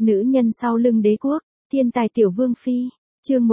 Nữ nhân sau lưng đế quốc, thiên tài tiểu vương phi, chương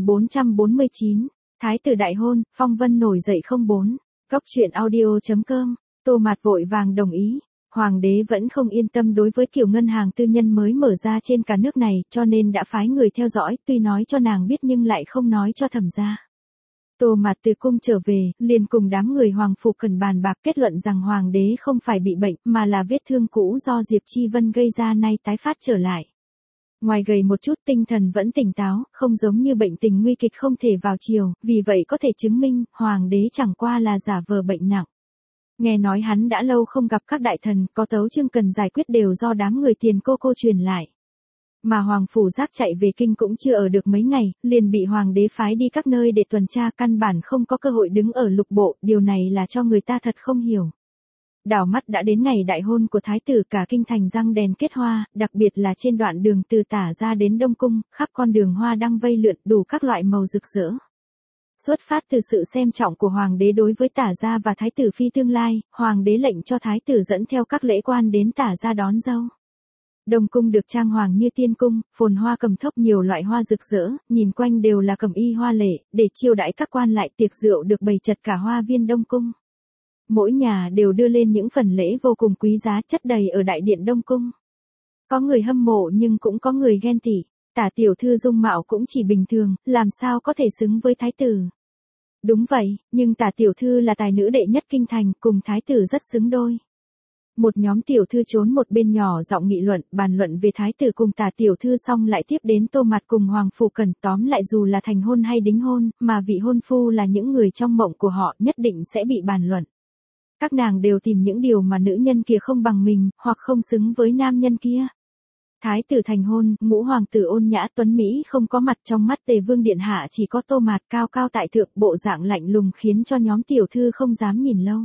1449, thái tử đại hôn, phong vân nổi dậy 04, góc truyện audio.com, Tô Mạt vội vàng đồng ý. Hoàng đế vẫn không yên tâm đối với kiểu ngân hàng tư nhân mới mở ra trên cả nước này, cho nên đã phái người theo dõi, tuy nói cho nàng biết nhưng lại không nói cho thẩm gia. Tô Mạt từ cung trở về, liền cùng đám người hoàng phủ cần bàn bạc kết luận rằng hoàng đế không phải bị bệnh, mà là vết thương cũ do Diệp Chi Vân gây ra nay tái phát trở lại. Ngoài gầy một chút tinh thần vẫn tỉnh táo, không giống như bệnh tình nguy kịch không thể vào chiều, vì vậy có thể chứng minh, hoàng đế chẳng qua là giả vờ bệnh nặng. Nghe nói hắn đã lâu không gặp các đại thần, có tấu chương cần giải quyết đều do đám người tiền cô truyền lại. Mà Hoàng Phủ Giác chạy về kinh cũng chưa ở được mấy ngày, liền bị Hoàng đế phái đi các nơi để tuần tra, căn bản không có cơ hội đứng ở lục bộ, điều này là cho người ta thật không hiểu. Đảo mắt đã đến ngày đại hôn của thái tử, cả kinh thành răng đèn kết hoa, đặc biệt là trên đoạn đường từ Tả ra đến Đông Cung, khắp con đường hoa đăng vây lượn đủ các loại màu rực rỡ. Xuất phát từ sự xem trọng của hoàng đế đối với Tả gia và thái tử phi tương lai, hoàng đế lệnh cho thái tử dẫn theo các lễ quan đến Tả gia đón dâu. Đông cung được trang hoàng như tiên cung, phồn hoa cầm thốc nhiều loại hoa rực rỡ, nhìn quanh đều là cẩm y hoa lệ, để chiêu đãi các quan lại, tiệc rượu được bày chật cả hoa viên Đông cung. Mỗi nhà đều đưa lên những phần lễ vô cùng quý giá chất đầy ở đại điện Đông cung. Có người hâm mộ nhưng cũng có người ghen tị. Tả tiểu thư dung mạo cũng chỉ bình thường, làm sao có thể xứng với thái tử. Đúng vậy, nhưng Tả tiểu thư là tài nữ đệ nhất kinh thành, cùng thái tử rất xứng đôi. Một nhóm tiểu thư trốn một bên nhỏ giọng nghị luận, bàn luận về thái tử cùng Tả tiểu thư, xong lại tiếp đến Tô Mạt cùng Hoàng Phủ Cần. Tóm lại dù là thành hôn hay đính hôn, mà vị hôn phu là những người trong mộng của họ, nhất định sẽ bị bàn luận. Các nàng đều tìm những điều mà nữ nhân kia không bằng mình, hoặc không xứng với nam nhân kia. Thái tử thành hôn, ngũ hoàng tử ôn nhã tuấn Mỹ không có mặt, trong mắt Tề vương điện hạ chỉ có Tô Mạt cao cao tại thượng, bộ dạng lạnh lùng khiến cho nhóm tiểu thư không dám nhìn lâu.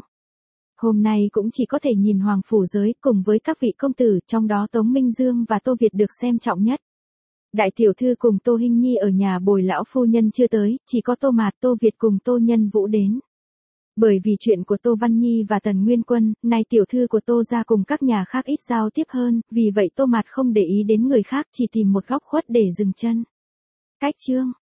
Hôm nay cũng chỉ có thể nhìn hoàng phủ giới cùng với các vị công tử, trong đó Tống Minh Dương và Tô Việt được xem trọng nhất. Đại tiểu thư cùng Tô Hinh Nhi ở nhà bồi lão phu nhân chưa tới, chỉ có Tô Mạt, Tô Việt cùng Tô Nhân Vũ đến. Bởi vì chuyện của Tô Văn Nhi và Tần Nguyên Quân, nay tiểu thư của Tô gia cùng các nhà khác ít giao tiếp hơn, vì vậy Tô Mạt không để ý đến người khác, chỉ tìm một góc khuất để dừng chân. Cách chương